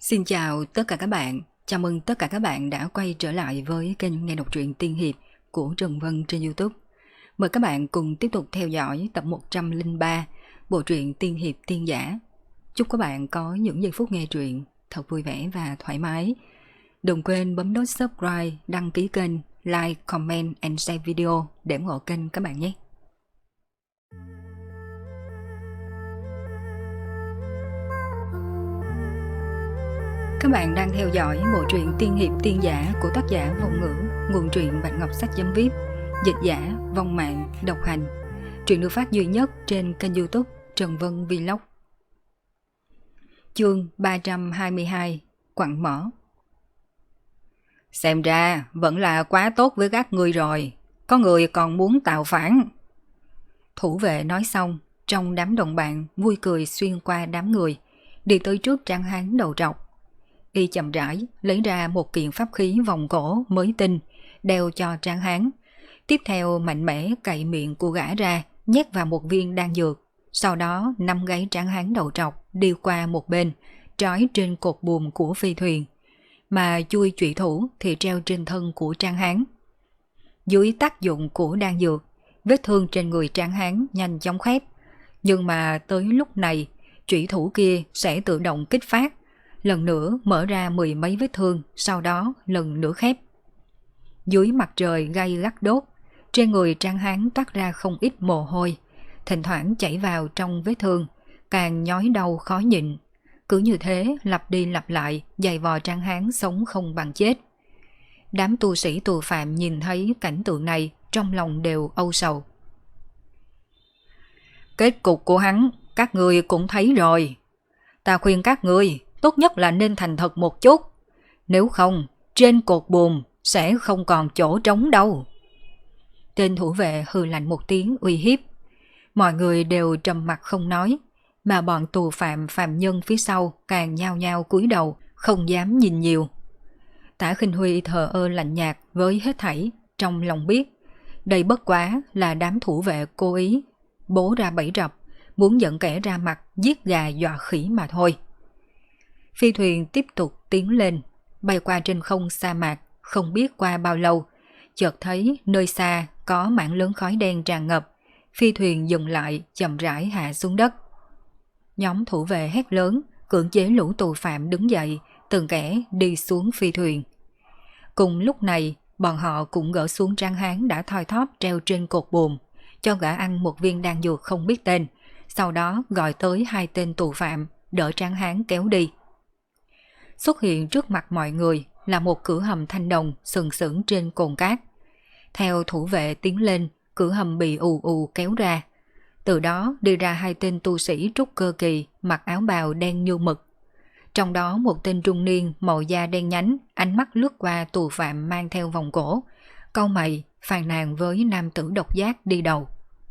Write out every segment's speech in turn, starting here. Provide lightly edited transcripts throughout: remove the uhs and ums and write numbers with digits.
Xin chào tất cả các bạn, chào mừng tất cả các bạn đã quay trở lại với kênh nghe đọc truyện tiên hiệp của Trần Vân trên YouTube. Mời các bạn cùng tiếp tục theo dõi tập 103 bộ truyện tiên hiệp tiên giả. Chúc các bạn có những giây phút nghe truyện thật vui vẻ và thoải mái. Đừng quên bấm nút subscribe, đăng ký kênh, like, comment and share video để ủng hộ kênh các bạn nhé. Các bạn đang theo dõi bộ truyện tiên hiệp tiên giả của tác giả Vong Ngữ, nguồn truyện Bạch Ngọc Sách.vip, dịch giả Vong Mạng, độc hành. Truyện được phát duy nhất trên kênh YouTube Trần Vân Vlog. Chương 322, Quặng mỏ. Xem ra vẫn là quá tốt với các ngươi rồi, có người còn muốn tạo phản. Thủ vệ nói xong, trong đám đồng bạn vui cười xuyên qua đám người, đi tới trước Tráng Hán đầu trọc. Y chậm rãi lấy ra một kiện pháp khí vòng cổ mới tinh, đeo cho Tráng Hán. Tiếp theo mạnh mẽ cậy miệng của gã ra, nhét vào một viên đan dược. Sau đó nắm gáy Tráng Hán đầu trọc đi qua một bên, trói trên cột buồm của phi thuyền. Mà chui chủy thủ thì treo trên thân của Tráng Hán. Dưới tác dụng của đan dược, vết thương trên người Tráng Hán nhanh chóng khép. Nhưng mà tới lúc này, chủy thủ kia sẽ tự động kích phát, lần nữa mở ra mười mấy vết thương, sau đó lần nữa khép. Dưới mặt trời gay gắt đốt, trên người Tráng Hán toát ra không ít mồ hôi, thỉnh thoảng chảy vào trong vết thương, càng nhói đau khó nhịn. Cứ như thế lặp đi lặp lại, giày vò Tráng Hán sống không bằng chết. Đám tu sĩ tù phạm nhìn thấy cảnh tượng này, trong lòng đều âu sầu. Kết cục của hắn, các ngươi cũng thấy rồi. Ta khuyên các ngươi tốt nhất là nên thành thật một chút. Nếu không, trên cột buồm sẽ không còn chỗ trống đâu. Tên thủ vệ hừ lạnh một tiếng uy hiếp. Mọi người đều trầm mặt không nói, mà bọn tù phạm nhân phía sau càng nhao nhao cúi đầu, không dám nhìn nhiều. Tả Khinh Huy thờ ơ lạnh nhạt với hết thảy, trong lòng biết đây bất quá là đám thủ vệ cố ý bố ra bẫy rập, muốn dẫn kẻ ra mặt giết gà dọa khỉ mà thôi. Phi thuyền tiếp tục tiến lên, bay qua trên không sa mạc, không biết qua bao lâu, chợt thấy nơi xa có mảng lớn khói đen tràn ngập, phi thuyền dừng lại chậm rãi hạ xuống đất. Nhóm thủ vệ hét lớn, cưỡng chế lũ tù phạm đứng dậy, từng kẻ đi xuống phi thuyền. Cùng lúc này, bọn họ cũng gỡ xuống Tráng Hán đã thoi thóp treo trên cột buồm, cho gã ăn một viên đan dược không biết tên, sau đó gọi tới hai tên tù phạm, đỡ Tráng Hán kéo đi. Xuất hiện trước mặt mọi người là một cửa hầm thanh đồng sừng sững trên cồn cát. Theo thủ vệ tiến lên, cửa hầm bị ù ù kéo ra. Từ đó đi ra hai tên tu sĩ trúc cơ kỳ mặc áo bào đen như mực. Trong đó một tên trung niên màu da đen nhánh, ánh mắt lướt qua tù phạm mang theo vòng cổ, cau mày phàn nàn với nam tử độc giác đi đầu.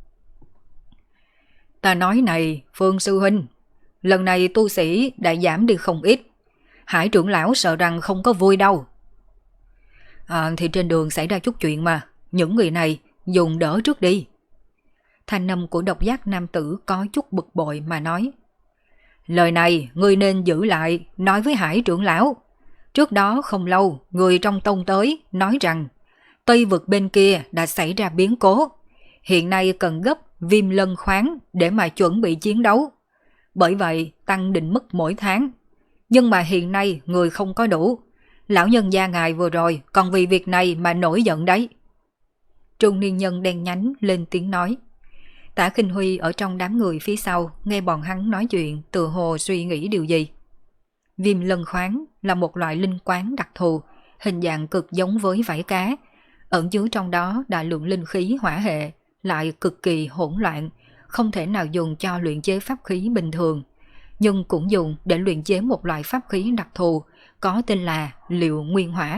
Ta nói này, Phương sư huynh, lần này tu sĩ đã giảm đi không ít. Hải trưởng lão sợ rằng không có vui đâu. Thì trên đường xảy ra chút chuyện mà, những người này dùng đỡ trước đi. Thanh âm của độc giác nam tử có chút bực bội mà nói. Lời này ngươi nên giữ lại, nói với Hải trưởng lão. Trước đó không lâu, người trong tông tới nói rằng Tây vực bên kia đã xảy ra biến cố. Hiện nay cần gấp viêm lân khoáng để mà chuẩn bị chiến đấu. Bởi vậy tăng định mức mỗi tháng. Nhưng mà hiện nay người không có đủ. Lão nhân gia ngài vừa rồi còn vì việc này mà nổi giận đấy. Trung niên nhân đen nhánh lên tiếng nói. Tả Khinh Huy ở trong đám người phía sau nghe bọn hắn nói chuyện, tự hồ suy nghĩ điều gì. Viêm lân khoáng là một loại linh quáng đặc thù, hình dạng cực giống với vảy cá, ẩn chứa trong đó đại lượng linh khí hỏa hệ, lại cực kỳ hỗn loạn, không thể nào dùng cho luyện chế pháp khí bình thường, nhưng cũng dùng để luyện chế một loại pháp khí đặc thù có tên là liệu nguyên hỏa.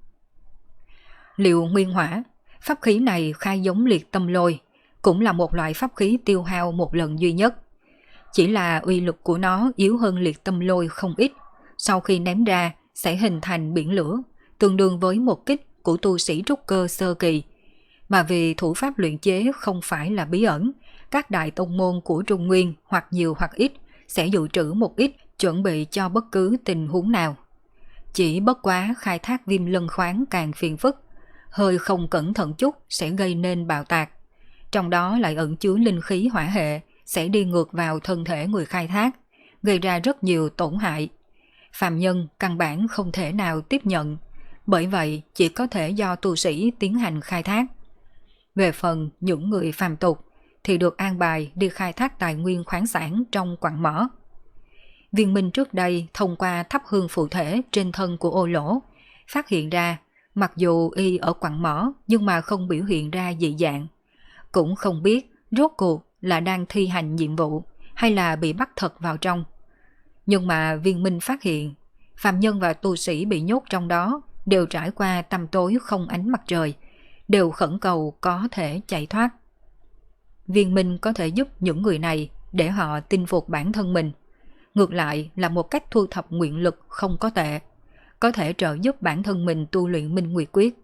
Liệu nguyên hỏa, pháp khí này khai giống liệt tâm lôi, cũng là một loại pháp khí tiêu hao một lần duy nhất. Chỉ là uy lực của nó yếu hơn liệt tâm lôi không ít, sau khi ném ra sẽ hình thành biển lửa, tương đương với một kích của tu sĩ trúc cơ sơ kỳ. Mà vì thủ pháp luyện chế không phải là bí ẩn, các đại tông môn của Trung Nguyên hoặc nhiều hoặc ít sẽ dự trữ một ít chuẩn bị cho bất cứ tình huống nào. Chỉ bất quá khai thác viêm lân khoáng càng phiền phức, hơi không cẩn thận chút sẽ gây nên bạo tạc. Trong đó lại ẩn chứa linh khí hỏa hệ sẽ đi ngược vào thân thể người khai thác, gây ra rất nhiều tổn hại. Phàm nhân căn bản không thể nào tiếp nhận, bởi vậy chỉ có thể do tu sĩ tiến hành khai thác. Về phần những người phàm tục thì được an bài đi khai thác tài nguyên khoáng sản trong quặng mỏ. Viên Minh trước đây thông qua thắp hương phụ thể trên thân của Ô Lỗ, phát hiện ra mặc dù y ở quặng mỏ nhưng mà không biểu hiện ra dị dạng. Cũng không biết rốt cuộc là đang thi hành nhiệm vụ hay là bị bắt thật vào trong. Nhưng mà Viên Minh phát hiện, phàm nhân và tu sĩ bị nhốt trong đó đều trải qua tăm tối không ánh mặt trời, đều khẩn cầu có thể chạy thoát. Viên Minh có thể giúp những người này để họ tin phục bản thân mình. Ngược lại là một cách thu thập nguyện lực không có tệ, có thể trợ giúp bản thân mình tu luyện Minh Nguyệt Quyết.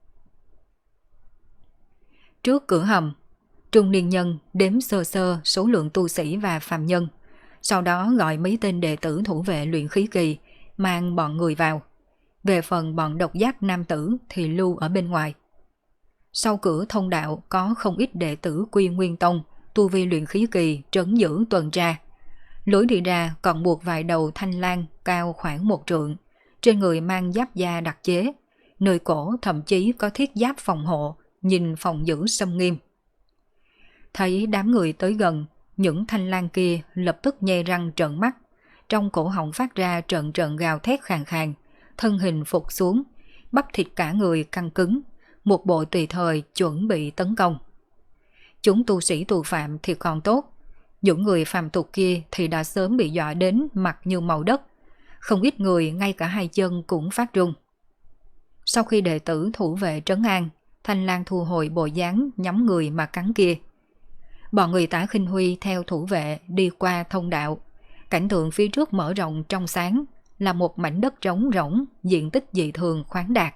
Trước cửa hầm, trung niên nhân đếm sơ sơ số lượng tu sĩ và phàm nhân, sau đó gọi mấy tên đệ tử thủ vệ luyện khí kỳ, mang bọn người vào. Về phần bọn độc giác nam tử thì lưu ở bên ngoài. Sau cửa thông đạo có không ít đệ tử Quy Nguyên Tông, tu vi luyện khí kỳ trấn giữ tuần tra. Lối đi ra còn buộc vài đầu thanh lang cao khoảng 1 trượng, trên người mang giáp da đặc chế, nơi cổ thậm chí có thiết giáp phòng hộ, nhìn phòng giữ xâm nghiêm. Thấy đám người tới gần, những thanh lang kia lập tức nhe răng trợn mắt, trong cổ họng phát ra trận trận gào thét khàn khàn, thân hình phục xuống, bắp thịt cả người căng cứng, một bộ tùy thời chuẩn bị tấn công. Chúng tu sĩ tù phạm thì còn tốt, những người phàm tục kia thì đã sớm bị dọa đến mặt như màu đất, không ít người ngay cả hai chân cũng phát run. Sau khi đệ tử thủ vệ trấn an, thanh lang thu hồi bộ dáng nhắm người mà cắn kia. Bọn người Tả Khinh Huy theo thủ vệ đi qua thông đạo, cảnh tượng phía trước mở rộng trong sáng, là một mảnh đất trống rỗng, diện tích dị thường khoáng đạt.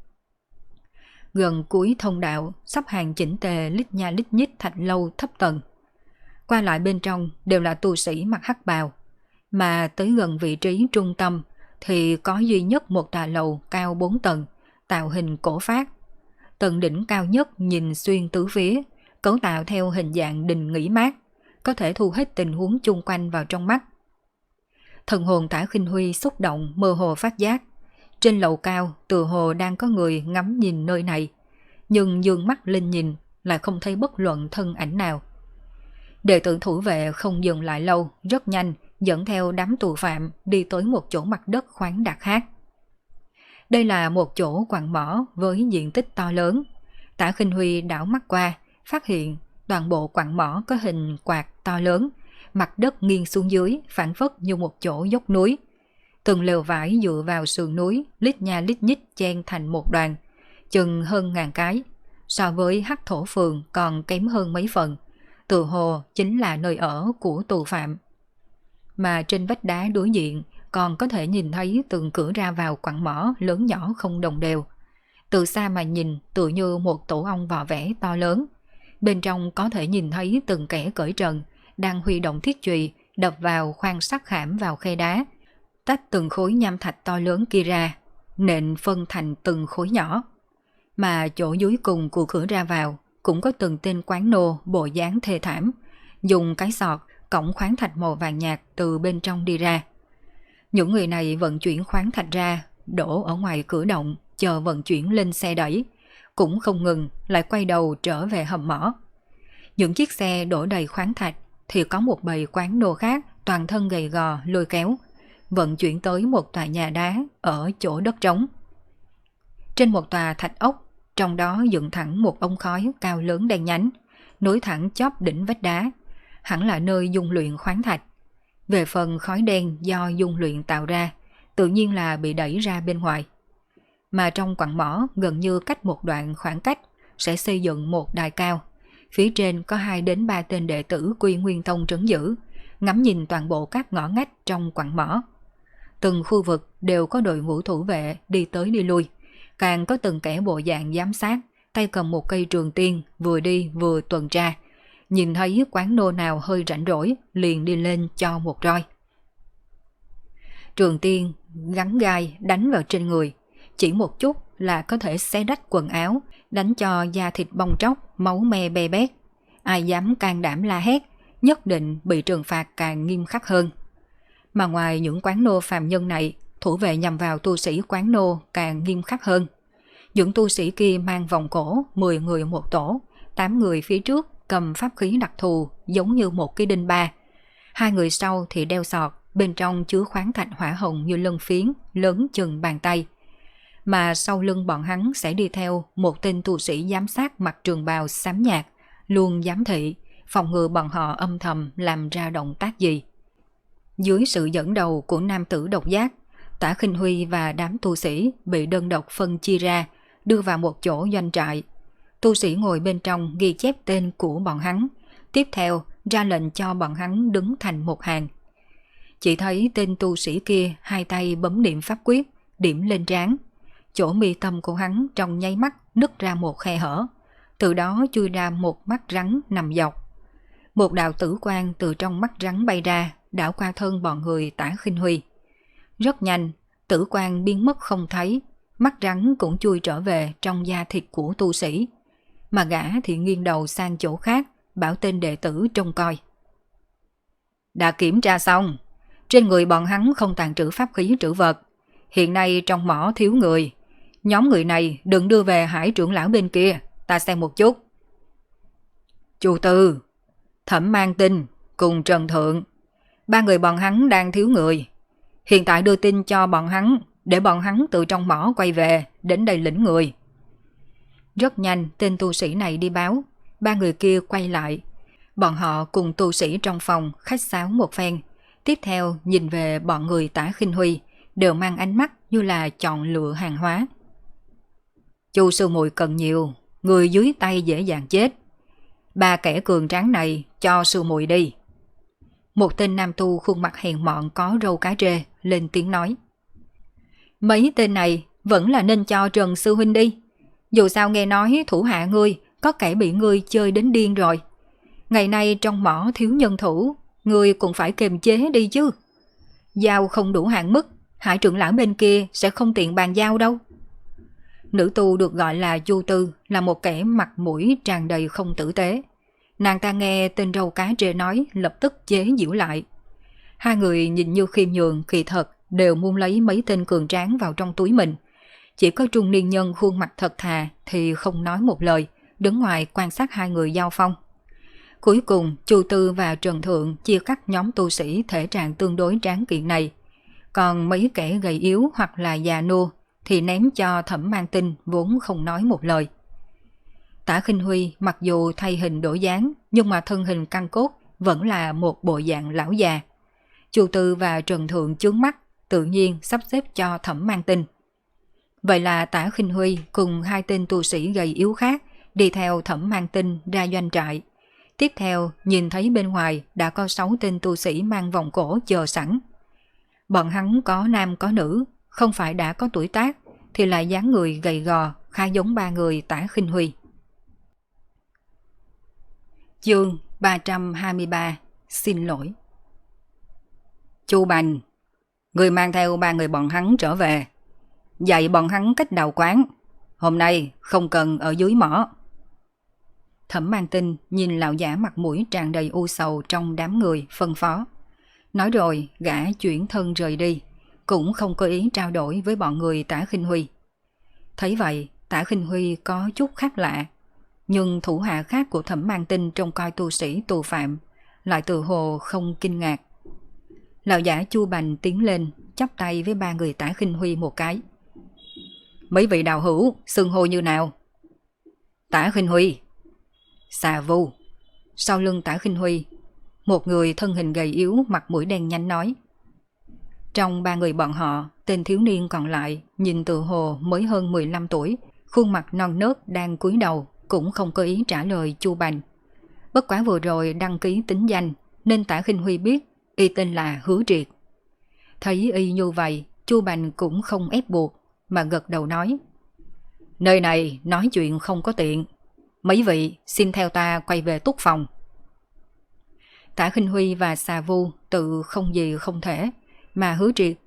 Gần cuối thông đạo, sắp hàng chỉnh tề lít nha lít nhít thạch lâu thấp tầng. Qua lại bên trong đều là tu sĩ mặc hắc bào, mà tới gần vị trí trung tâm thì có duy nhất một tòa lầu cao 4 tầng, tạo hình cổ phác. Tầng đỉnh cao nhất nhìn xuyên tứ phía, cấu tạo theo hình dạng đình nghỉ mát, có thể thu hết tình huống chung quanh vào trong mắt. Thần hồn Tả Khinh Huy xúc động mơ hồ phát giác, trên lầu cao tựa hồ đang có người ngắm nhìn nơi này, nhưng dương mắt lên nhìn lại không thấy bất luận thân ảnh nào. Đệ tử thủ vệ không dừng lại lâu, rất nhanh dẫn theo đám tù phạm đi tới một chỗ mặt đất khoáng đạt khác. Đây là một chỗ quặng mỏ với diện tích to lớn. Tả Khinh Huy đảo mắt qua, phát hiện toàn bộ quặng mỏ có hình quạt to lớn, mặt đất nghiêng xuống dưới phản phất như một chỗ dốc núi. Từng lều vải dựa vào sườn núi, lít nha lít nhít chen thành một đoàn, chừng hơn 1000 cái, so với Hắc Thổ Phường còn kém hơn mấy phần, tựa hồ chính là nơi ở của tù phạm. Mà trên vách đá đối diện còn có thể nhìn thấy từng cửa ra vào quặng mỏ lớn nhỏ không đồng đều. Từ xa mà nhìn tựa như một tổ ong vò vẽ to lớn, bên trong có thể nhìn thấy từng kẻ cởi trần đang huy động thiết chùy đập vào khoan sắt khảm vào khe đá, tách từng khối nham thạch to lớn kia ra, nện phân thành từng khối nhỏ. Mà chỗ dưới cùng của cửa ra vào cũng có từng tên quán nô bộ dáng thê thảm, dùng cái sọt cõng khoáng thạch màu vàng nhạt từ bên trong đi ra. Những người này vận chuyển khoáng thạch ra, đổ ở ngoài cửa động, chờ vận chuyển lên xe đẩy, cũng không ngừng lại quay đầu trở về hầm mỏ. Những chiếc xe đổ đầy khoáng thạch thì có một bầy quán nô khác toàn thân gầy gò lôi kéo, vận chuyển tới một tòa nhà đá ở chỗ đất trống. Trên một tòa thạch ốc, trong đó dựng thẳng một ống khói cao lớn đen nhánh, nối thẳng chóp đỉnh vách đá, hẳn là nơi dung luyện khoáng thạch. Về phần khói đen do dung luyện tạo ra, tự nhiên là bị đẩy ra bên ngoài. Mà trong quặng mỏ gần như cách một đoạn khoảng cách sẽ xây dựng một đài cao. Phía trên có 2 đến 3 tên đệ tử Quy Nguyên Tông trấn giữ, ngắm nhìn toàn bộ các ngõ ngách trong quặng mỏ. Từng khu vực đều có đội ngũ thủ vệ đi tới đi lui, càng có từng kẻ bộ dạng giám sát, tay cầm một cây trường tiên, vừa đi vừa tuần tra. Nhìn thấy quán nô nào hơi rảnh rỗi, liền đi lên cho một roi. Trường tiên gắn gai đánh vào trên người, chỉ một chút là có thể xé rách quần áo, đánh cho da thịt bong tróc, máu me be bét. Ai dám can đảm la hét, nhất định bị trừng phạt càng nghiêm khắc hơn. Mà ngoài những quán nô phàm nhân này, thủ vệ nhằm vào tu sĩ quán nô càng nghiêm khắc hơn. Những tu sĩ kia mang vòng cổ, 10 người một tổ, 8 người phía trước cầm pháp khí đặc thù giống như một cái đinh ba. 2 người sau thì đeo sọt, bên trong chứa khoáng thạch hỏa hồng như lân phiến, lớn chừng bàn tay. Mà sau lưng bọn hắn sẽ đi theo một tên tu sĩ giám sát mặc trường bào xám nhạt, luôn giám thị, phòng ngừa bọn họ âm thầm làm ra động tác gì. Dưới sự dẫn đầu của nam tử độc giác, Tả Khinh Huy và đám tu sĩ bị đơn độc phân chia ra, đưa vào một chỗ doanh trại. Tu sĩ ngồi bên trong ghi chép tên của bọn hắn, tiếp theo ra lệnh cho bọn hắn đứng thành một hàng. Chỉ thấy tên tu sĩ kia hai tay bấm niệm pháp quyết, điểm lên trán. Chỗ mi tâm của hắn trong nháy mắt nứt ra một khe hở, từ đó chui ra một mắt rắn nằm dọc. Một đạo tử quang từ trong mắt rắn bay ra, đảo qua thân bọn người Tả Khinh Huy. Rất nhanh, tử quang biến mất không thấy, mắt rắn cũng chui trở về trong da thịt của tu sĩ. Mà gã thì nghiêng đầu sang chỗ khác, bảo tên đệ tử trông coi. Đã kiểm tra xong, trên người bọn hắn không tàng trữ pháp khí trữ vật. Hiện nay trong mỏ thiếu người. Nhóm người này đừng đưa về Hải trưởng lão bên kia, ta xem một chút. Chu Tư, Thẩm Mang Tinh cùng Trần Thượng, 3 người bọn hắn đang thiếu người. Hiện tại đưa tin cho bọn hắn, để bọn hắn từ trong mỏ quay về, đến đây lĩnh người. Rất nhanh tên tu sĩ này đi báo, 3 người kia quay lại. Bọn họ cùng tu sĩ trong phòng khách sáo một phen, tiếp theo nhìn về bọn người Tả Khinh Huy, đều mang ánh mắt như là chọn lựa hàng hóa. Chu sư muội cần nhiều, người dưới tay dễ dàng chết. 3 kẻ cường tráng này cho sư muội đi. Một tên nam tu khuôn mặt hèn mọn có râu cá trê lên tiếng nói. Mấy tên này vẫn là nên cho Trần sư huynh đi. Dù sao nghe nói thủ hạ ngươi có kẻ bị ngươi chơi đến điên rồi. Ngày nay trong mỏ thiếu nhân thủ, ngươi cũng phải kiềm chế đi chứ. Giao không đủ hạn mức, Hải trưởng lão bên kia sẽ không tiện bàn giao đâu. Nữ tu được gọi là Chu Tư là một kẻ mặt mũi tràn đầy không tử tế. Nàng ta nghe tên râu cá trê nói lập tức chế giễu lại. 2 người nhìn như khiêm nhường, kỳ thật đều muốn lấy mấy tên cường tráng vào trong túi mình. Chỉ có trung niên nhân khuôn mặt thật thà thì không nói một lời, đứng ngoài quan sát 2 người giao phong. Cuối cùng Chu Tư và Trần Thượng chia cắt nhóm tu sĩ thể trạng tương đối tráng kiện này. Còn mấy kẻ gầy yếu hoặc là già nua thì ném cho Thẩm Mang Tinh vốn không nói một lời. Tả Khinh Huy mặc dù thay hình đổi dáng, nhưng mà thân hình căn cốt vẫn là một bộ dạng lão già. Chu Tư và Trần Thượng chướng mắt, tự nhiên sắp xếp cho Thẩm Mang Tinh. Vậy là Tả Khinh Huy cùng 2 tên tu sĩ gầy yếu khác đi theo Thẩm Mang Tinh ra doanh trại. Tiếp theo nhìn thấy bên ngoài đã có 6 tên tu sĩ mang vòng cổ chờ sẵn. Bọn hắn có nam có nữ, không phải đã có tuổi tác thì lại dáng người gầy gò, khá giống 3 người Tả Khinh Huy. Chương 323. Xin lỗi. Chu Bành, người mang theo 3 người bọn hắn trở về, dạy bọn hắn cách đào quán. Hôm nay không cần ở dưới mỏ. Thẩm Mang Tinh nhìn lão giả mặt mũi tràn đầy u sầu trong đám người phân phó. Nói rồi gã chuyển thân rời đi, cũng không có ý trao đổi với bọn người Tả Khinh Huy. Thấy vậy Tả Khinh Huy có chút khác lạ, nhưng thủ hạ khác của Thẩm Mang Tinh trông coi tu sĩ tù phạm lại tự hồ không kinh ngạc. Lão giả Chu Bành tiến lên chắp tay với 3 người Tả Khinh Huy một cái. Mấy vị đạo hữu xưng hô như nào? Tả Khinh Huy. Xà Vu. Sau lưng Tả Khinh Huy, một người thân hình gầy yếu mặt mũi đen nhánh nói. Trong 3 người bọn họ, tên thiếu niên còn lại nhìn tự hồ mới hơn 15 tuổi, khuôn mặt non nớt đang cúi đầu, cũng không có ý trả lời Chu Bành. Bất quá vừa rồi đăng ký tính danh nên Tả Khinh Huy biết y tên là Hứa Triệt. Thấy y như vậy, Chu Bành cũng không ép buộc mà gật đầu nói. Nơi này nói chuyện không có tiện, mấy vị xin theo ta quay về túc phòng. Tả Khinh Huy và Xà Vu tự không gì không thể, mà Hứa Triệt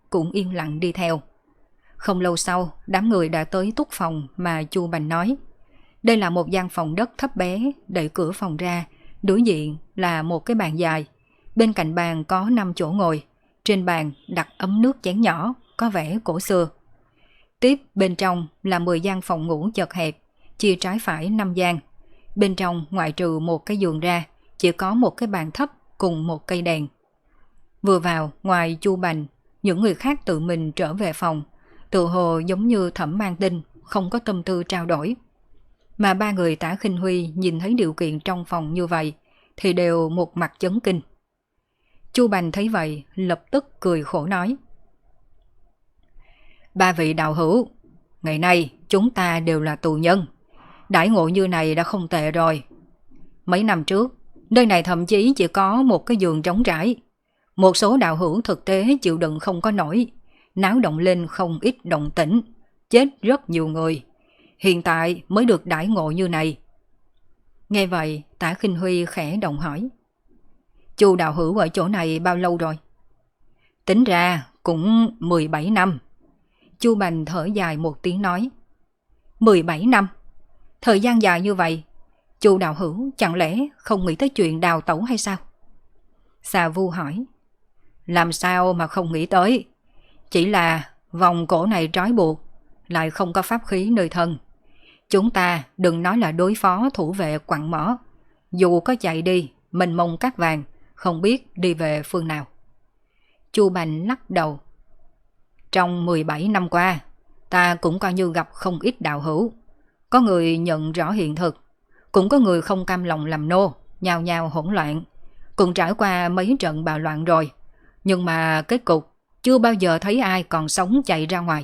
cũng yên lặng đi theo. Không lâu sau, đám người đã tới túc phòng mà Chu Bành nói. Đây là một gian phòng đất thấp bé, đẩy cửa phòng ra, đối diện là một cái bàn dài. Bên cạnh bàn có 5 chỗ ngồi, trên bàn đặt ấm nước chén nhỏ, có vẻ cổ xưa. Tiếp bên trong là 10 gian phòng ngủ chật hẹp, chia trái phải 5 gian. Bên trong ngoại trừ một cái giường ra, chỉ có một cái bàn thấp cùng một cây đèn. Vừa vào, ngoài Chu Bành, những người khác tự mình trở về phòng, tự hồ giống như Thẩm Mang Tinh, không có tâm tư trao đổi. Mà ba người Tả Khinh Huy nhìn thấy điều kiện trong phòng như vậy, thì đều một mặt chấn kinh. Chu Bành thấy vậy, lập tức cười khổ nói. Ba vị đạo hữu, ngày nay chúng ta đều là tù nhân. Đãi ngộ như này đã không tệ rồi. Mấy năm trước, nơi này thậm chí chỉ có một cái giường trống trải. Một số đạo hữu thực tế chịu đựng không có nổi, náo động lên không ít động tĩnh, chết rất nhiều người. Hiện tại mới được đãi ngộ như này. Nghe vậy, Tả Khinh Huy khẽ động hỏi. Chu đạo hữu ở chỗ này bao lâu rồi? Tính ra cũng 17 năm. Chu Bành thở dài một tiếng nói. 17 năm? Thời gian dài như vậy, Chu đạo hữu chẳng lẽ không nghĩ tới chuyện đào tẩu hay sao? Xà Vu hỏi. Làm sao mà không nghĩ tới? Chỉ là vòng cổ này trói buộc, lại không có pháp khí nơi thân. Chúng ta đừng nói là đối phó thủ vệ quặng mỏ. Dù có chạy đi, mình mông cát vàng, không biết đi về phương nào. Chu Bành lắc đầu. Trong 17 năm qua, ta cũng coi như gặp không ít đạo hữu. Có người nhận rõ hiện thực, cũng có người không cam lòng làm nô, nhào nhào hỗn loạn. Cũng trải qua mấy trận bạo loạn rồi, nhưng mà kết cục chưa bao giờ thấy ai còn sống chạy ra ngoài.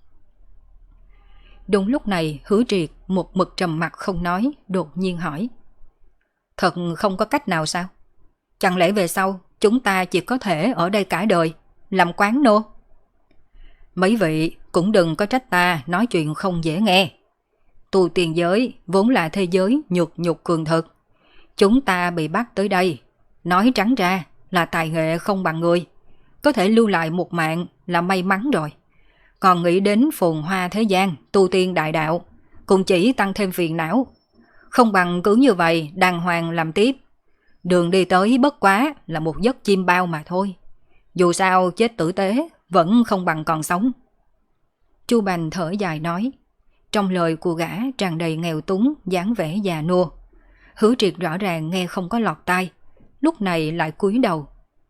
Đúng lúc này, Hứa Triệt một mực trầm mặt không nói, đột nhiên hỏi. Thật không có cách nào sao? Chẳng lẽ về sau chúng ta chỉ có thể ở đây cả đời, làm quán nô? Mấy vị cũng đừng có trách ta nói chuyện không dễ nghe. Tu tiên giới vốn là thế giới nhược nhục cường thực. Chúng ta bị bắt tới đây, nói trắng ra là tài nghệ không bằng người. Có thể lưu lại một mạng là may mắn rồi. Còn nghĩ đến phồn hoa thế gian, tu tiên đại đạo, cũng chỉ tăng thêm phiền não. Không bằng cứ như vậy đàng hoàng làm tiếp. Đường đi tới bất quá là một giấc chim bao mà thôi. Dù sao chết tử tế vẫn không bằng còn sống. Chu Bành thở dài nói. Trong lời của gã tràn đầy nghèo túng, dáng vẻ già nua. Hứa Triệt rõ ràng nghe không có lọt tai, lúc này lại cúi đầu.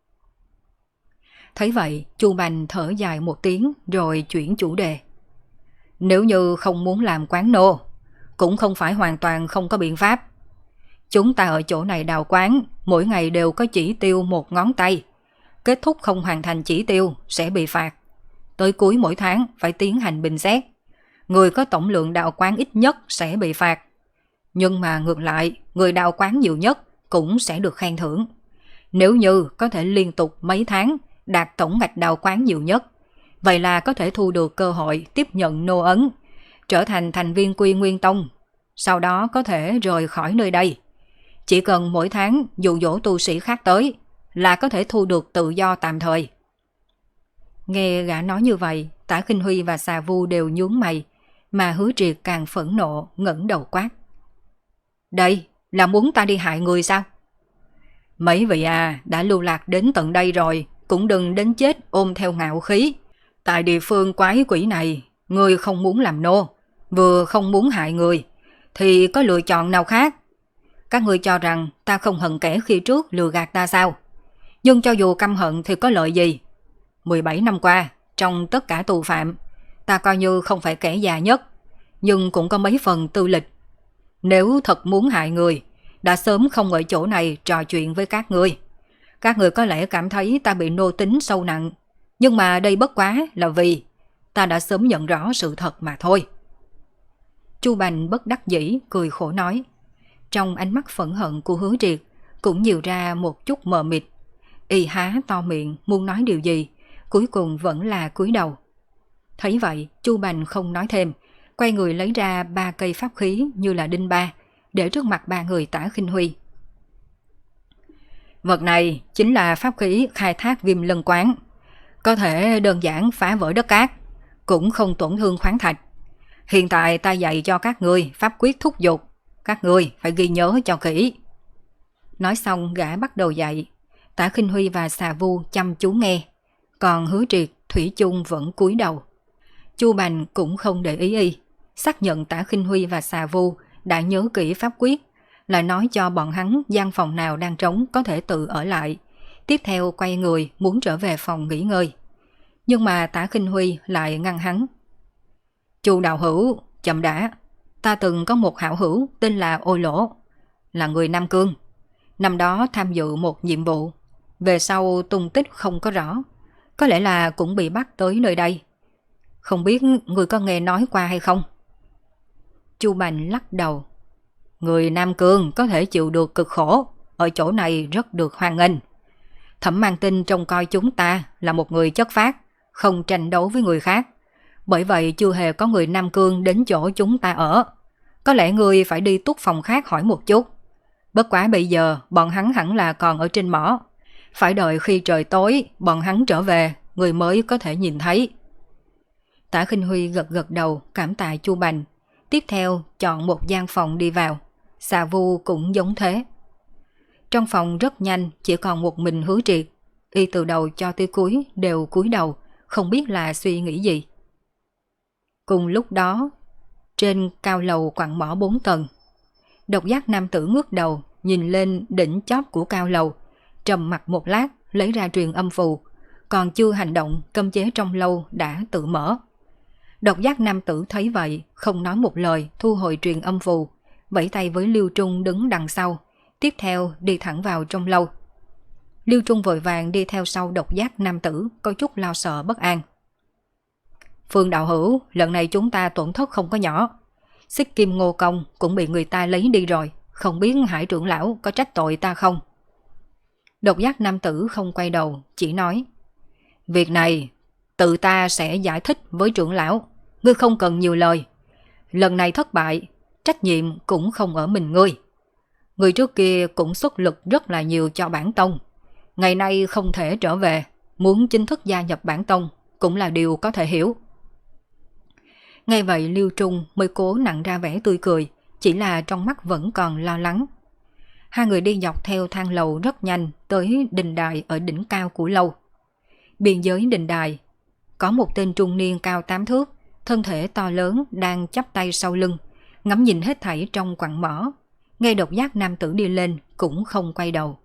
Thấy vậy, Chu Bành thở dài một tiếng rồi chuyển chủ đề. Nếu như không muốn làm quán nô, cũng không phải hoàn toàn không có biện pháp. Chúng ta ở chỗ này đào quán, mỗi ngày đều có chỉ tiêu một ngón tay. Kết thúc không hoàn thành chỉ tiêu sẽ bị phạt. Tới cuối mỗi tháng phải tiến hành bình xét. Người có tổng lượng đào quán ít nhất sẽ bị phạt. Nhưng mà ngược lại, người đào quán nhiều nhất cũng sẽ được khen thưởng. Nếu như có thể liên tục mấy tháng đạt tổng ngạch đào quán nhiều nhất, vậy là có thể thu được cơ hội tiếp nhận nô ấn, trở thành thành viên Quy Nguyên Tông. Sau đó có thể rời khỏi nơi đây. Chỉ cần mỗi tháng dụ dỗ tu sĩ khác tới là có thể thu được tự do tạm thời. Nghe gã nói như vậy, Tả Khinh Huy và Xà Vu đều nhướng mày, mà Hứa Triệt càng phẫn nộ ngẩng đầu quát. Đây là muốn ta đi hại người sao? Mấy vị đã lưu lạc đến tận đây rồi, cũng đừng đến chết ôm theo ngạo khí. Tại địa phương quái quỷ này, người không muốn làm nô, vừa không muốn hại người, thì có lựa chọn nào khác? Các ngươi cho rằng ta không hận kẻ khi trước lừa gạt ta sao? Nhưng cho dù căm hận thì có lợi gì? 17 năm qua, trong tất cả tù phạm, ta coi như không phải kẻ già nhất, nhưng cũng có mấy phần tư lịch. Nếu thật muốn hại người, đã sớm không ở chỗ này trò chuyện với các ngươi. Các người có lẽ cảm thấy ta bị nô tính sâu nặng, nhưng mà đây bất quá là vì ta đã sớm nhận rõ sự thật mà thôi. Chu Bành bất đắc dĩ cười khổ nói. Trong ánh mắt phẫn hận của Hứa Triệt cũng nhiều ra một chút mờ mịt. Y há to miệng muốn nói điều gì, cuối cùng vẫn là cúi đầu. Thấy vậy, Chu Bành không nói thêm, quay người lấy ra 3 cây pháp khí như là đinh ba, để trước mặt 3 người Tả Khinh Huy. Vật này chính là pháp khí khai thác Viêm Lân Quán. có thể đơn giản phá vỡ đất cát, cũng không tổn thương khoáng thạch. Hiện tại ta dạy cho các ngươi pháp quyết thúc giục, các ngươi phải ghi nhớ cho kỹ. Nói xong gã bắt đầu dạy. Tả Khinh Huy và Xà Vu chăm chú nghe, còn Hứa Triệt thủy chung vẫn cúi đầu. Chu Bành cũng không để ý y, xác nhận Tả Khinh Huy và Xà Vu đã nhớ kỹ pháp quyết, lại nói cho bọn hắn gian phòng nào đang trống có thể tự ở lại. Tiếp theo quay người muốn trở về phòng nghỉ ngơi. Nhưng mà Tả Khinh Huy lại ngăn hắn. Chu đạo hữu, chậm đã. Ta từng có một hảo hữu tên là Ô Lỗ, là người Nam Cương. Năm đó tham dự một nhiệm vụ, về sau tung tích không có rõ, có lẽ là cũng bị bắt tới nơi đây. Không biết người có nghe nói qua hay không? Chu Bành lắc đầu. Người Nam Cương có thể chịu được cực khổ, ở chỗ này rất được hoan nghênh. Thẩm Mang Tinh trông coi chúng ta là một người chất phác, không tranh đấu với người khác. Bởi vậy chưa hề có người Nam Cương đến chỗ chúng ta ở. Có lẽ người phải đi túc phòng khác hỏi một chút. Bất quá bây giờ bọn hắn hẳn là còn ở trên mỏ. Phải đợi khi trời tối bọn hắn trở về, người mới có thể nhìn thấy. Tả Khinh Huy gật gật đầu cảm tạ Chu Bành. Tiếp theo chọn một gian phòng đi vào. Xà Vu cũng giống thế. Trong phòng rất nhanh chỉ còn một mình Hứa Triệt. Y từ đầu cho tới cuối đều cúi đầu, không biết là suy nghĩ gì. Cùng lúc đó, trên cao lầu quặng mỏ 4 tầng, Độc Giác nam tử ngước đầu nhìn lên đỉnh chóp của cao lầu, trầm mặc một lát lấy ra truyền âm phù, còn chưa hành động cấm chế trong lâu đã tự mở. Độc Giác nam tử thấy vậy không nói một lời, thu hồi truyền âm phù, vẫy tay với Liêu Trung đứng đằng sau, tiếp theo đi thẳng vào trong lâu. Liêu Trung vội vàng đi theo sau Độc Giác nam tử, có chút lo sợ bất an. Phương đạo hữu, lần này chúng ta tổn thất không có nhỏ. Xích Kim Ngô Công cũng bị người ta lấy đi rồi, không biết Hải trưởng lão có trách tội ta không? Độc Giác nam tử không quay đầu, chỉ nói: việc này tự ta sẽ giải thích với trưởng lão, ngươi không cần nhiều lời. Lần này thất bại, trách nhiệm cũng không ở mình ngươi. Người trước kia cũng xuất lực rất là nhiều cho bản tông, ngày nay không thể trở về, muốn chính thức gia nhập bản tông cũng là điều có thể hiểu. Nghe vậy Liêu Trung mới cố nặn ra vẻ tươi cười, chỉ là trong mắt vẫn còn lo lắng. Hai người đi dọc theo thang lầu rất nhanh tới đình đài ở đỉnh cao của lâu. Biên giới đình đài, có một tên trung niên cao 8 thước, thân thể to lớn đang chắp tay sau lưng, ngắm nhìn hết thảy trong quặng mỏ. Nghe Độc Giác nam tử đi lên cũng không quay đầu.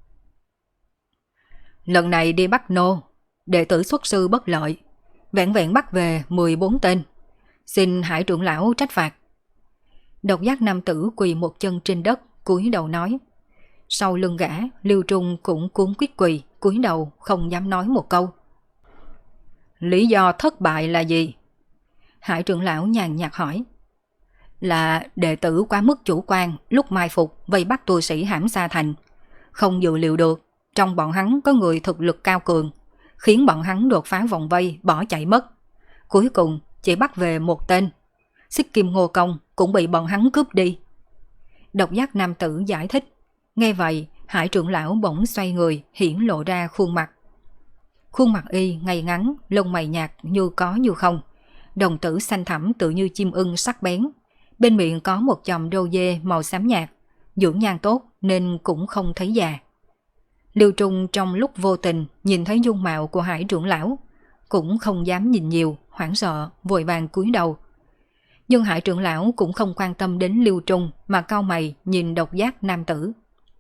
Lần này đi bắt nô, đệ tử xuất sư bất lợi, vẹn vẹn bắt về 14 tên. Xin Hải trưởng lão trách phạt. Độc Giác nam tử quỳ một chân trên đất, cúi đầu nói. Sau lưng gã, Liêu Trung cũng cuống quýt quỳ, cúi đầu không dám nói một câu. Lý do thất bại là gì? Hải trưởng lão nhàn nhạt hỏi. Là đệ tử quá mức chủ quan, lúc mai phục vây bắt tu sĩ Hãm Sa Thành, không dự liệu được trong bọn hắn có người thực lực cao cường, khiến bọn hắn đột phá vòng vây bỏ chạy mất. Cuối cùng chỉ bắt về một tên, Xích Kim Ngô Công cũng bị bọn hắn cướp đi. Độc Giác nam tử giải thích. Nghe vậy, Hải trưởng lão bỗng xoay người, hiển lộ ra khuôn mặt. Khuôn mặt y ngay ngắn, lông mày nhạt như có như không, đồng tử xanh thẳm tự như chim ưng sắc bén. Bên miệng có một chòm râu dê màu xám nhạt, dưỡng nhan tốt nên cũng không thấy già. Liêu Trung trong lúc vô tình nhìn thấy dung mạo của Hải trưởng lão, cũng không dám nhìn nhiều, hoảng sợ, vội vàng cúi đầu. Nhưng Hải trưởng lão cũng không quan tâm đến Liêu Trung mà cau mày nhìn Độc Giác nam tử.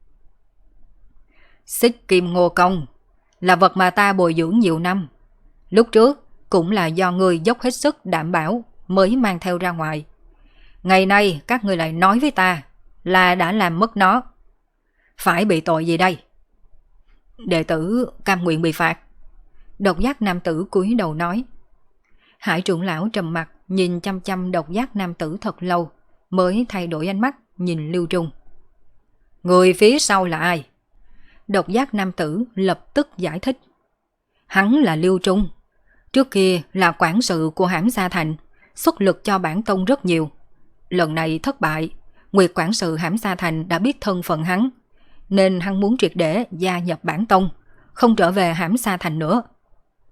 Xích Kim Ngô Công là vật mà ta bồi dưỡng nhiều năm. Lúc trước cũng là do ngươi dốc hết sức đảm bảo mới mang theo ra ngoài. Ngày nay các ngươi lại nói với ta là đã làm mất nó. Phải bị tội gì đây? Đệ tử cam nguyện bị phạt. Độc Giác nam tử cúi đầu nói. Hải trưởng lão trầm mặt nhìn chăm chăm Độc Giác nam tử thật lâu, mới thay đổi ánh mắt nhìn Liêu Trung. Người phía sau là ai? Độc Giác nam tử lập tức giải thích. Hắn là Liêu Trung, trước kia là quản sự của Hãm Sa Thành, xuất lực cho bản tông rất nhiều. Lần này thất bại, Nguyệt quản sự Hãm Sa Thành đã biết thân phận hắn, nên hắn muốn triệt để gia nhập bản tông, không trở về Hãm Sa Thành nữa.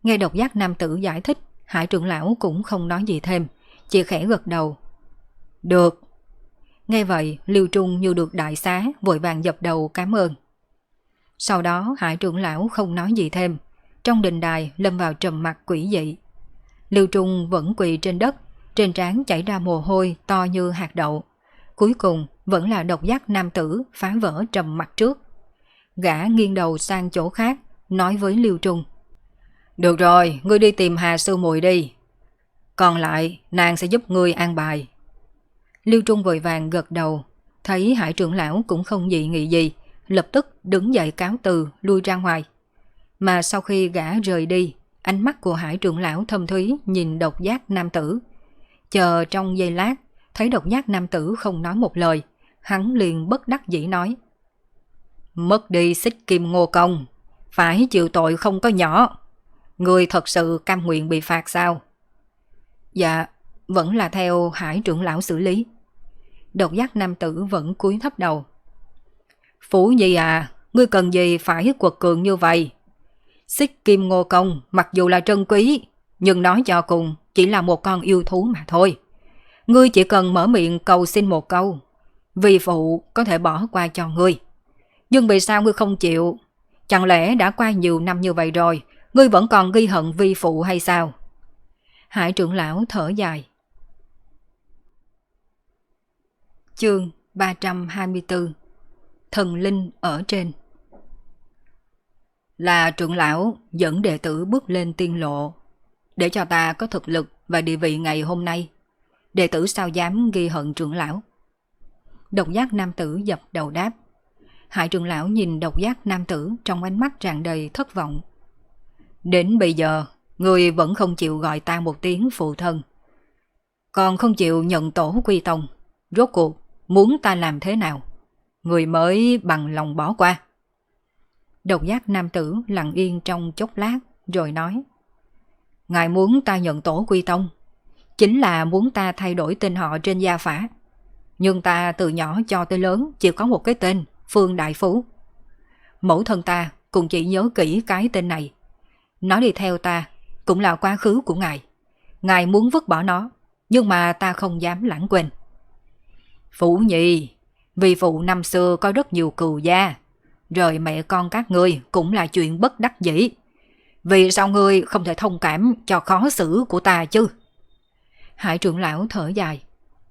Nghe độc giác nam tử giải thích, Hải trưởng lão cũng không nói gì thêm, chỉ khẽ gật đầu. Được. Nghe vậy, Liêu Trung như được đại xá, vội vàng dập đầu cảm ơn. Sau đó Hải trưởng lão không nói gì thêm, trong đình đài lâm vào trầm mặc quỷ dị. Liêu Trung vẫn quỳ trên đất, trên trán chảy ra mồ hôi to như hạt đậu. Cuối cùng vẫn là độc giác nam tử phá vỡ trầm mặc trước. Gã nghiêng đầu sang chỗ khác, nói với Liêu Trung. Được rồi, ngươi đi tìm Hà sư muội đi. Còn lại, nàng sẽ giúp ngươi an bài. Liêu Trung vội vàng gật đầu, thấy Hải trưởng lão cũng không dị nghị gì, lập tức đứng dậy cáo từ lui ra ngoài. Mà sau khi gã rời đi, ánh mắt của Hải trưởng lão thâm thúy nhìn độc giác nam tử. Chờ trong giây lát, thấy độc giác nam tử không nói một lời, hắn liền bất đắc dĩ nói. Mất đi xích kim ngô công, phải chịu tội không có nhỏ. Người thật sự cam nguyện bị phạt sao? Dạ, vẫn là theo Hải trưởng lão xử lý. Độc giác nam tử vẫn cúi thấp đầu. Phú Nhi à, ngươi cần gì phải quật cường như vậy? Xích kim ngô công mặc dù là trân quý, nhưng nói cho cùng chỉ là một con yêu thú mà thôi. Ngươi chỉ cần mở miệng cầu xin một câu, vì phụ có thể bỏ qua cho ngươi. Nhưng vì sao ngươi không chịu? Chẳng lẽ đã qua nhiều năm như vậy rồi, ngươi vẫn còn ghi hận vi phụ hay sao? Hải trưởng lão thở dài. Chương 324. Thần linh ở trên. Là trưởng lão dẫn đệ tử bước lên tiên lộ, để cho ta có thực lực và địa vị ngày hôm nay. Đệ tử sao dám ghi hận trưởng lão? Độc giác nam tử dập đầu đáp. Hải trưởng lão nhìn độc giác nam tử trong ánh mắt tràn đầy thất vọng. Đến bây giờ, người vẫn không chịu gọi ta một tiếng phụ thân, còn không chịu nhận tổ quy tông. Rốt cuộc muốn ta làm thế nào, người mới bằng lòng bỏ qua? Độc giác nam tử lặng yên trong chốc lát rồi nói. Ngài muốn ta nhận tổ quy tông, chính là muốn ta thay đổi tên họ trên gia phả. Nhưng ta từ nhỏ cho tới lớn chỉ có một cái tên, Phương Đại Phú. Mẫu thân ta cũng chỉ nhớ kỹ cái tên này. Nó đi theo ta cũng là quá khứ của ngài. Ngài muốn vứt bỏ nó, nhưng mà ta không dám lãng quên. Phú Nhi, vì phụ năm xưa có rất nhiều cừu gia, rời mẹ con các ngươi cũng là chuyện bất đắc dĩ. Vì sao ngươi không thể thông cảm cho khó xử của ta chứ? Hải trưởng lão thở dài.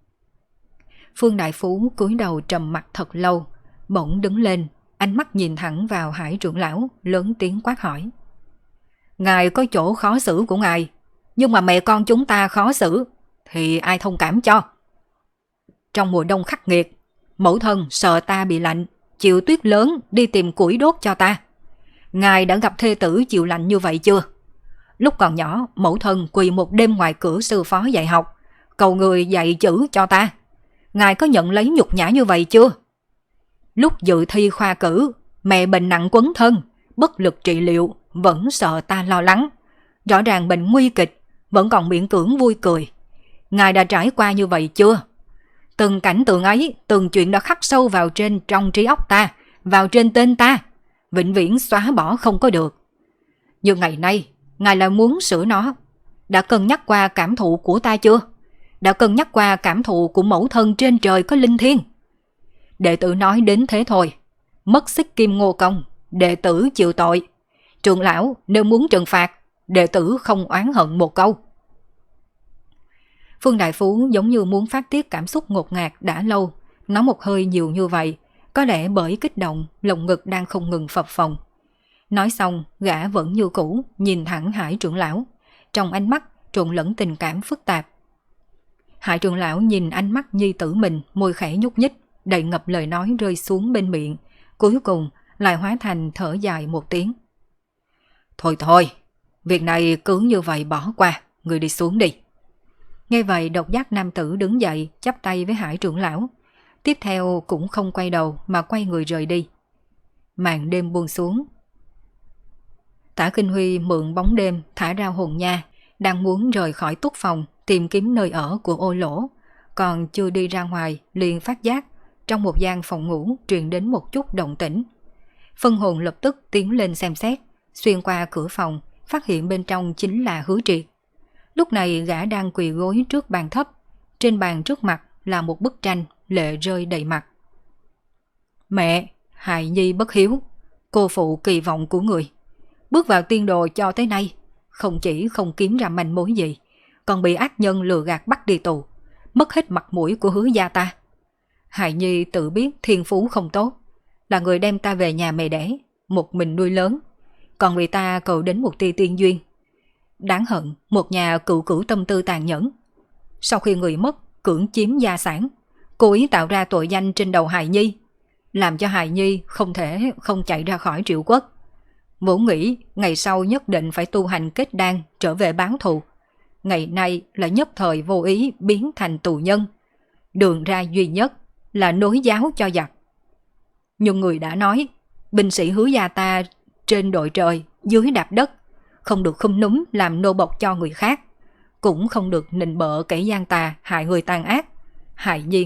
Phương Đại Phú cúi đầu trầm mặt thật lâu, bỗng đứng lên, ánh mắt nhìn thẳng vào Hải trưởng lão, lớn tiếng quát hỏi. Ngài có chỗ khó xử của ngài, nhưng mà mẹ con chúng ta khó xử, thì ai thông cảm cho? Trong mùa đông khắc nghiệt, mẫu thân sợ ta bị lạnh, chịu tuyết lớn đi tìm củi đốt cho ta. Ngài đã gặp thê tử chịu lạnh như vậy chưa? Lúc còn nhỏ, mẫu thân quỳ một đêm ngoài cửa sư phó dạy học, cầu người dạy chữ cho ta. Ngài có nhận lấy nhục nhã như vậy chưa? Lúc dự thi khoa cử, mẹ bệnh nặng quấn thân, bất lực trị liệu, vẫn sợ ta lo lắng. Rõ ràng bệnh nguy kịch, vẫn còn miễn cưỡng vui cười. Ngài đã trải qua như vậy chưa? Từng cảnh tượng ấy, từng chuyện đã khắc sâu vào trong trí óc ta, vào trên tên ta, vĩnh viễn xóa bỏ không có được. Nhưng ngày nay, ngài lại muốn sửa nó. Đã cân nhắc qua cảm thụ của ta chưa? Đã cân nhắc qua cảm thụ của mẫu thân trên trời có linh thiêng? Đệ tử nói đến thế thôi. Mất xích kim ngô công, đệ tử chịu tội. Trưởng lão nếu muốn trừng phạt, đệ tử không oán hận một câu. Phương Đại Phú giống như muốn phát tiết cảm xúc ngột ngạt đã lâu, nói một hơi nhiều như vậy, có lẽ bởi kích động, lồng ngực đang không ngừng phập phồng. Nói xong, gã vẫn như cũ, nhìn thẳng Hải trưởng lão, trong ánh mắt trộn lẫn tình cảm phức tạp. Hải trưởng lão nhìn ánh mắt nhi tử mình, môi khẽ nhúc nhích, đầy ngập lời nói rơi xuống bên miệng, cuối cùng lại hóa thành thở dài một tiếng. Thôi thôi, việc này cứ như vậy bỏ qua, người đi xuống đi. Nghe vậy độc giác nam tử đứng dậy, chắp tay với Hải trưởng lão. Tiếp theo cũng không quay đầu mà quay người rời đi. Màn đêm buông xuống. Tả Kinh Huy mượn bóng đêm thả ra hồn nha, đang muốn rời khỏi túc phòng tìm kiếm nơi ở của Ô Lỗ. Còn chưa đi ra ngoài liền phát giác trong một gian phòng ngủ truyền đến một chút động tĩnh. Phân hồn lập tức tiến lên xem xét, xuyên qua cửa phòng, phát hiện bên trong chính là Hứa Triệt. Lúc này gã đang quỳ gối trước bàn thấp, trên bàn trước mặt là một bức tranh, lệ rơi đầy mặt. Mẹ, hài nhi bất hiếu, cô phụ kỳ vọng của người. Bước vào tiên đồ cho tới nay, không chỉ không kiếm ra manh mối gì, còn bị ác nhân lừa gạt bắt đi tù, mất hết mặt mũi của Hứa gia ta. Hài nhi tự biết thiên phú không tốt, là người đem ta về nhà mẹ đẻ, một mình nuôi lớn, còn vì ta cầu đến một tia tiên duyên. Đáng hận một nhà cựu cửu tâm tư tàn nhẫn. Sau khi người mất, cưỡng chiếm gia sản, cố ý tạo ra tội danh trên đầu hài nhi, làm cho hài nhi không thể không chạy ra khỏi Triệu Quốc. Vốn nghĩ ngày sau nhất định phải tu hành kết đan trở về báo thù. Ngày nay là nhất thời vô ý biến thành tù nhân. Đường ra duy nhất là nối giáo cho giặc. Nhưng người đã nói, binh sĩ Hứa gia ta trên đội trời, dưới đạp đất, không được khum núm làm nô bộc cho người khác, cũng không được nịnh bợ kẻ gian tà hại người tàn ác. Hài nhi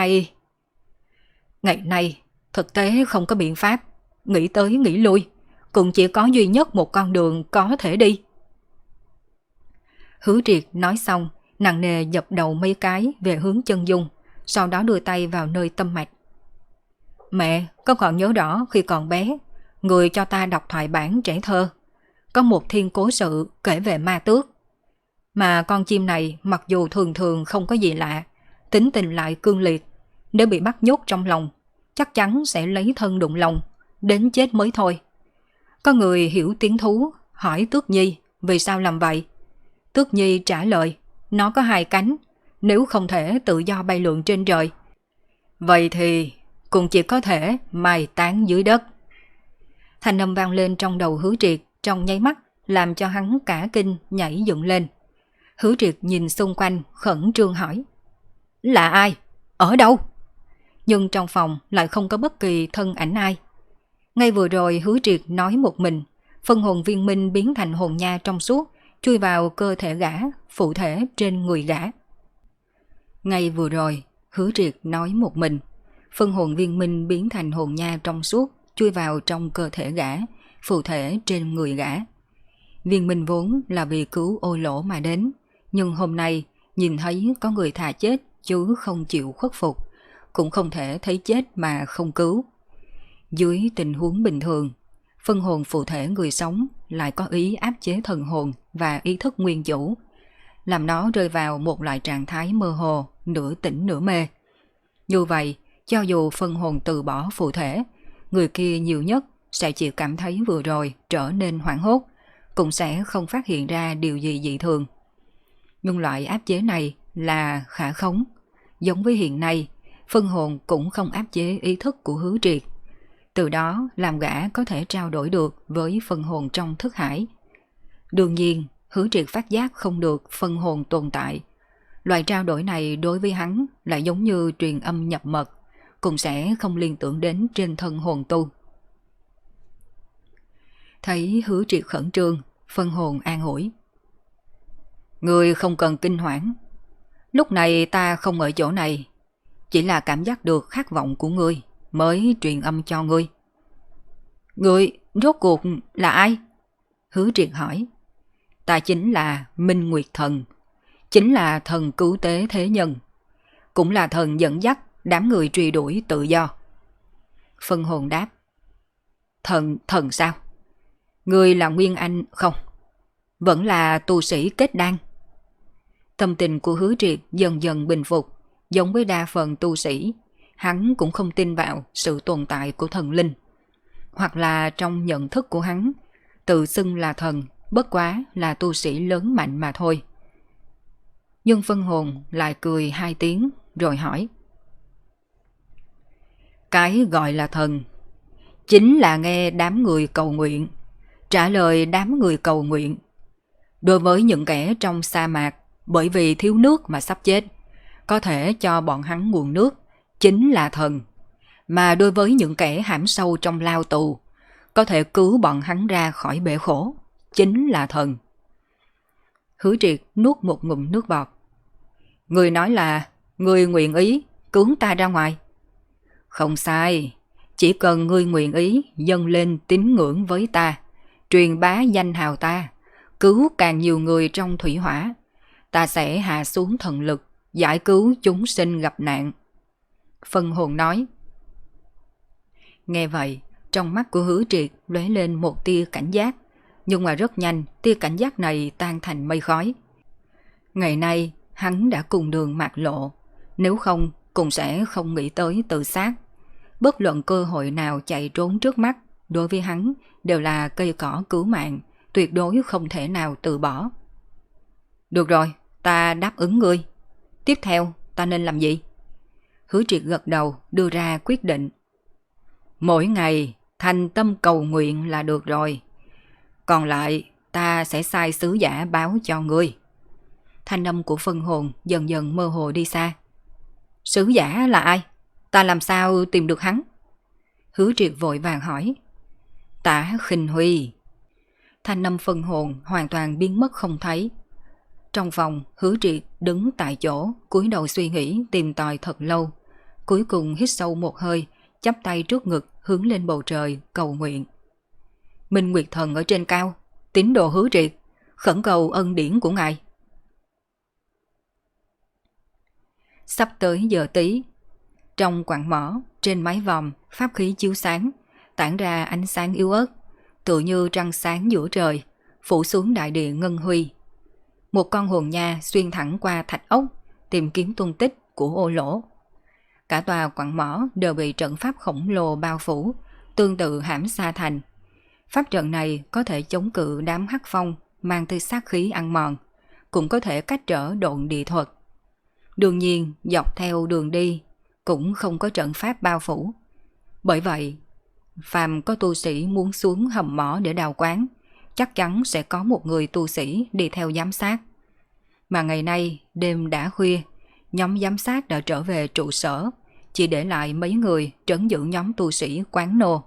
ngày nay thực tế không có biện pháp, nghĩ tới nghĩ lui, cũng chỉ có duy nhất một con đường có thể đi. Hứa Triệt nói xong, nặng nề dập đầu mấy cái về hướng chân dung, sau đó đưa tay vào nơi tâm mạch. Mẹ, con còn nhớ rõ khi còn bé, người cho ta đọc thoại bản trẻ thơ. Có một thiên cố sự kể về ma tước. Mà con chim này mặc dù thường thường không có gì lạ, tính tình lại cương liệt. Nếu bị bắt nhốt trong lòng, chắc chắn sẽ lấy thân đụng lòng, đến chết mới thôi. Có người hiểu tiếng thú, hỏi Tước Nhi vì sao làm vậy. Tước Nhi trả lời, nó có hai cánh, nếu không thể tự do bay lượn trên trời, vậy thì cũng chỉ có thể mai táng dưới đất. Thanh âm vang lên trong đầu Hứa Triệt trong nháy mắt, làm cho hắn cả kinh nhảy dựng lên. Hứa Triệt nhìn xung quanh khẩn trương hỏi, là ai? Ở đâu? Nhưng trong phòng lại không có bất kỳ thân ảnh ai. Ngay vừa rồi Hứa Triệt nói một mình, phân hồn viên minh biến thành hồn nha trong suốt, chui vào cơ thể gã, phụ thể trên người gã. Ngay vừa rồi Hứa Triệt nói một mình, phân hồn viên minh biến thành hồn nha trong suốt, chui vào trong cơ thể gã, phụ thể trên người gã. Viên minh vốn là vì cứu Ôi Lỗ mà đến, nhưng hôm nay nhìn thấy có người thà chết chứ không chịu khuất phục, cũng không thể thấy chết mà không cứu. Dưới tình huống bình thường, phân hồn phụ thể người sống lại có ý áp chế thần hồn và ý thức nguyên chủ, làm nó rơi vào một loại trạng thái mơ hồ, nửa tỉnh nửa mê. Như vậy, cho dù phân hồn từ bỏ phụ thể, người kia nhiều nhất sẽ chỉ cảm thấy vừa rồi trở nên hoảng hốt, cũng sẽ không phát hiện ra điều gì dị thường. Nhưng loại áp chế này là khả khống. Giống với hiện nay, phân hồn cũng không áp chế ý thức của Hứa Triệt. Từ đó làm gã có thể trao đổi được với phân hồn trong thức hải. Đương nhiên, Hứa Triệt phát giác không được phân hồn tồn tại. Loại trao đổi này đối với hắn lại giống như truyền âm nhập mật, cũng sẽ không liên tưởng đến trên thân hồn tu. Thấy Hứa Triệt khẩn trương, phân hồn an ủi. Ngươi không cần kinh hoảng. Lúc này ta không ở chỗ này, chỉ là cảm giác được khát vọng của ngươi mới truyền âm cho ngươi. Ngươi rốt cuộc là ai? Hứa Triệt hỏi. Ta chính là Minh Nguyệt Thần, chính là thần cứu tế thế nhân, cũng là thần dẫn dắt đám người truy đuổi tự do. Phân hồn đáp. Thần sao? Ngươi là Nguyên Anh không? Vẫn là tu sĩ kết đan. Tâm tình của Hứa Triệt dần dần bình phục. Giống với đa phần tu sĩ, hắn cũng không tin vào sự tồn tại của thần linh. Hoặc là trong nhận thức của hắn, tự xưng là thần bất quá là tu sĩ lớn mạnh mà thôi. Nhưng phân hồn lại cười hai tiếng rồi hỏi. Cái gọi là thần chính là nghe đám người cầu nguyện, trả lời đám người cầu nguyện. Đối với những kẻ trong sa mạc bởi vì thiếu nước mà sắp chết, có thể cho bọn hắn nguồn nước, chính là thần. Mà đối với những kẻ hãm sâu trong lao tù, có thể cứu bọn hắn ra khỏi bể khổ, chính là thần. Hứa Triệt nuốt một ngụm nước bọt. Người nói là người nguyện ý cứu ta ra ngoài. Không sai, chỉ cần ngươi nguyện ý dâng lên tín ngưỡng với ta, truyền bá danh hào ta, cứu càng nhiều người trong thủy hỏa. Ta sẽ hạ xuống thần lực, giải cứu chúng sinh gặp nạn. Phân hồn nói. Nghe vậy, trong mắt của Hứa Triệt lóe lên một tia cảnh giác, nhưng mà rất nhanh tia cảnh giác này tan thành mây khói. Ngày nay hắn đã cùng đường mạc lộ, nếu không cũng sẽ không nghĩ tới tự sát. Bất luận cơ hội nào chạy trốn trước mắt, đối với hắn đều là cây cỏ cứu mạng, tuyệt đối không thể nào từ bỏ. Được rồi, ta đáp ứng ngươi. Tiếp theo ta nên làm gì? Hứa Triệt gật đầu đưa ra quyết định. Mỗi ngày thành tâm cầu nguyện là được rồi. Còn lại ta sẽ sai sứ giả báo cho ngươi. Thanh âm của phân hồn dần dần mơ hồ đi xa. Sứ giả là ai? Ta làm sao tìm được hắn? Hứa Triệt vội vàng hỏi. Tả Khinh Huy. Thanh âm phân hồn hoàn toàn biến mất không thấy. Trong phòng, Hứa Triệt đứng tại chỗ, cúi đầu suy nghĩ tìm tòi thật lâu. Cuối cùng hít sâu một hơi, chắp tay trước ngực hướng lên bầu trời cầu nguyện. Minh Nguyệt Thần ở trên cao, tín đồ Hứa Triệt, khẩn cầu ân điển của ngài. Sắp tới giờ tí, trong quặng mỏ, trên mái vòm, pháp khí chiếu sáng, tản ra ánh sáng yếu ớt, tựa như trăng sáng giữa trời, phủ xuống đại địa ngân huy. Một con hồn nha xuyên thẳng qua thạch ốc, tìm kiếm tung tích của ô lỗ. Cả tòa quặng mỏ đều bị trận pháp khổng lồ bao phủ, tương tự hãm sa thành. Pháp trận này có thể chống cự đám hắc phong mang tới sát khí ăn mòn, cũng có thể cách trở độn địa thuật. Đương nhiên, dọc theo đường đi cũng không có trận pháp bao phủ. Bởi vậy, phàm có tu sĩ muốn xuống hầm mỏ để đào quáng, chắc chắn sẽ có một người tu sĩ đi theo giám sát. Mà ngày nay, đêm đã khuya, nhóm giám sát đã trở về trụ sở, chỉ để lại mấy người trấn giữ nhóm tu sĩ quán nô.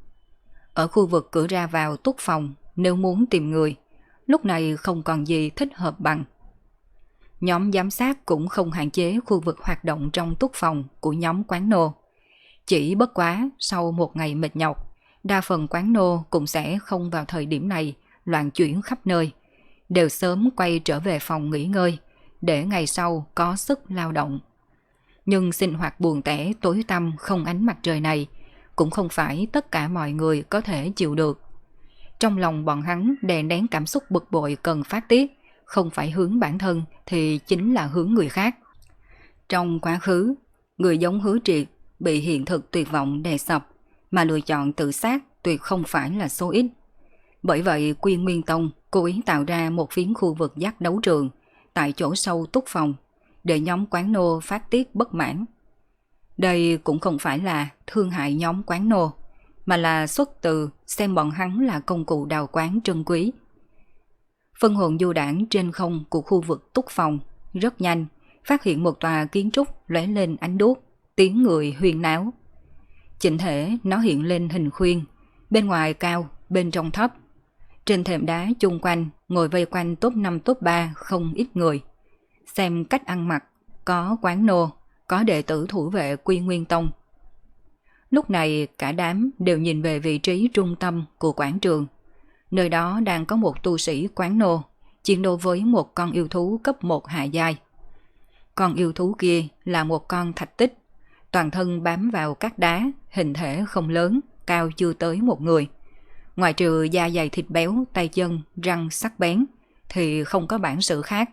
Ở khu vực cửa ra vào túc phòng, nếu muốn tìm người, lúc này không còn gì thích hợp bằng. Nhóm giám sát cũng không hạn chế khu vực hoạt động trong túc phòng của nhóm quán nô. Chỉ bất quá sau một ngày mệt nhọc, đa phần quán nô cũng sẽ không vào thời điểm này loạn chuyển khắp nơi, đều sớm quay trở về phòng nghỉ ngơi, để ngày sau có sức lao động. Nhưng sinh hoạt buồn tẻ tối tăm không ánh mặt trời này cũng không phải tất cả mọi người có thể chịu được. Trong lòng bọn hắn đè nén cảm xúc bực bội cần phát tiết, không phải hướng bản thân thì chính là hướng người khác. Trong quá khứ, người giống Hứa Triệt bị hiện thực tuyệt vọng đè sập, mà lựa chọn tự sát tuyệt không phải là số ít. Bởi vậy Quy Nguyên Tông cố ý tạo ra một phiến khu vực giác đấu trường tại chỗ sâu túc phòng, để nhóm quán nô phát tiết bất mãn. Đây cũng không phải là thương hại nhóm quán nô, mà là xuất từ xem bọn hắn là công cụ đào quán trân quý. Phân hồn du đảng trên không của khu vực túc phòng rất nhanh phát hiện một tòa kiến trúc lóe lên ánh đuốc, tiếng người huyên náo. Chỉnh thể nó hiện lên hình khuyên, bên ngoài cao, bên trong thấp. Trên thềm đá chung quanh ngồi vây quanh top 5 top 3 không ít người. Xem cách ăn mặc, có quán nô, có đệ tử thủ vệ Quy Nguyên Tông. Lúc này cả đám đều nhìn về vị trí trung tâm của quảng trường. Nơi đó đang có một tu sĩ quán nô chiến đấu với một con yêu thú cấp 1 hạ giai. Con yêu thú kia là một con thạch tích, toàn thân bám vào các đá, hình thể không lớn, cao chưa tới một người. Ngoài trừ da dày thịt béo, tay chân, răng sắc bén, thì không có bản sự khác.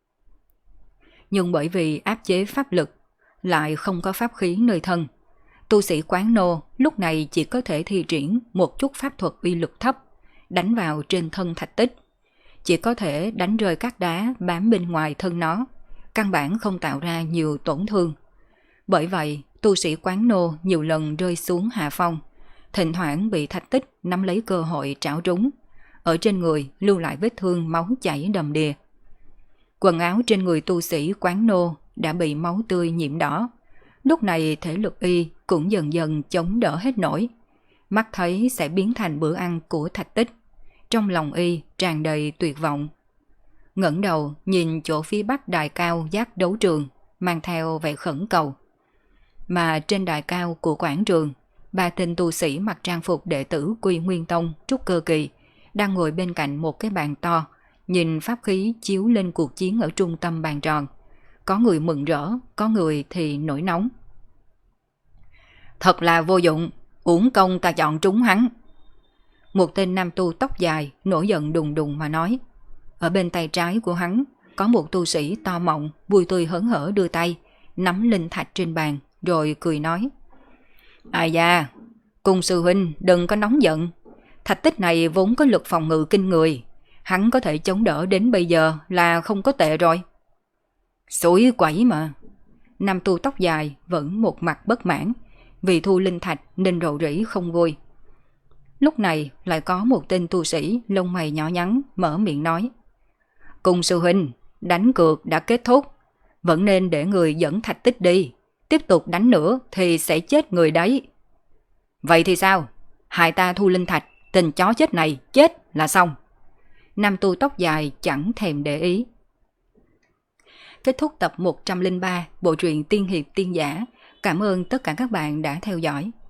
Nhưng bởi vì áp chế pháp lực, lại không có pháp khí nơi thân, tu sĩ quán nô lúc này chỉ có thể thi triển một chút pháp thuật uy lực thấp, đánh vào trên thân thạch tích. Chỉ có thể đánh rơi các đá bám bên ngoài thân nó, căn bản không tạo ra nhiều tổn thương. Bởi vậy, tu sĩ quán nô nhiều lần rơi xuống hạ phong, thỉnh thoảng bị thạch tích nắm lấy cơ hội trảo trúng, ở trên người lưu lại vết thương máu chảy đầm đìa. Quần áo trên người tu sĩ quán nô đã bị máu tươi nhiễm đỏ. Lúc này thể lực y cũng dần dần chống đỡ hết nổi. Mắt thấy sẽ biến thành bữa ăn của thạch tích. Trong lòng y tràn đầy tuyệt vọng. Ngẩng đầu nhìn chỗ phía bắc đài cao giác đấu trường, mang theo vẻ khẩn cầu. Mà trên đài cao của quảng trường, 3 tên tu sĩ mặc trang phục đệ tử Quy Nguyên Tông trúc cơ kỳ đang ngồi bên cạnh một cái bàn to, nhìn pháp khí chiếu lên cuộc chiến ở trung tâm bàn tròn. Có người mừng rỡ, có người thì nổi nóng. Thật là vô dụng, uổng công ta chọn trúng hắn. Một tên nam tu tóc dài nổi giận đùng đùng mà nói. Ở bên tay trái của hắn có một tu sĩ to mọng, vui tươi hớn hở đưa tay, nắm linh thạch trên bàn, rồi cười nói. Ai da, Cung sư huynh đừng có nóng giận. Thạch tích này vốn có lực phòng ngự kinh người, hắn có thể chống đỡ đến bây giờ là không có tệ rồi. Xối quẩy mà. Nam tu tóc dài vẫn một mặt bất mãn, vì thu linh thạch nên rầu rĩ không vui. Lúc này lại có một tên tu sĩ lông mày nhỏ nhắn mở miệng nói. Cung sư huynh, đánh cược đã kết thúc, vẫn nên để người dẫn thạch tích đi. Tiếp tục đánh nữa thì sẽ chết người đấy. Vậy thì sao? Hại ta thu linh thạch, tên chó chết này chết là xong. Nam tu tóc dài chẳng thèm để ý. Kết thúc tập 103 bộ truyện Tiên hiệp tiên giả. Cảm ơn tất cả các bạn đã theo dõi.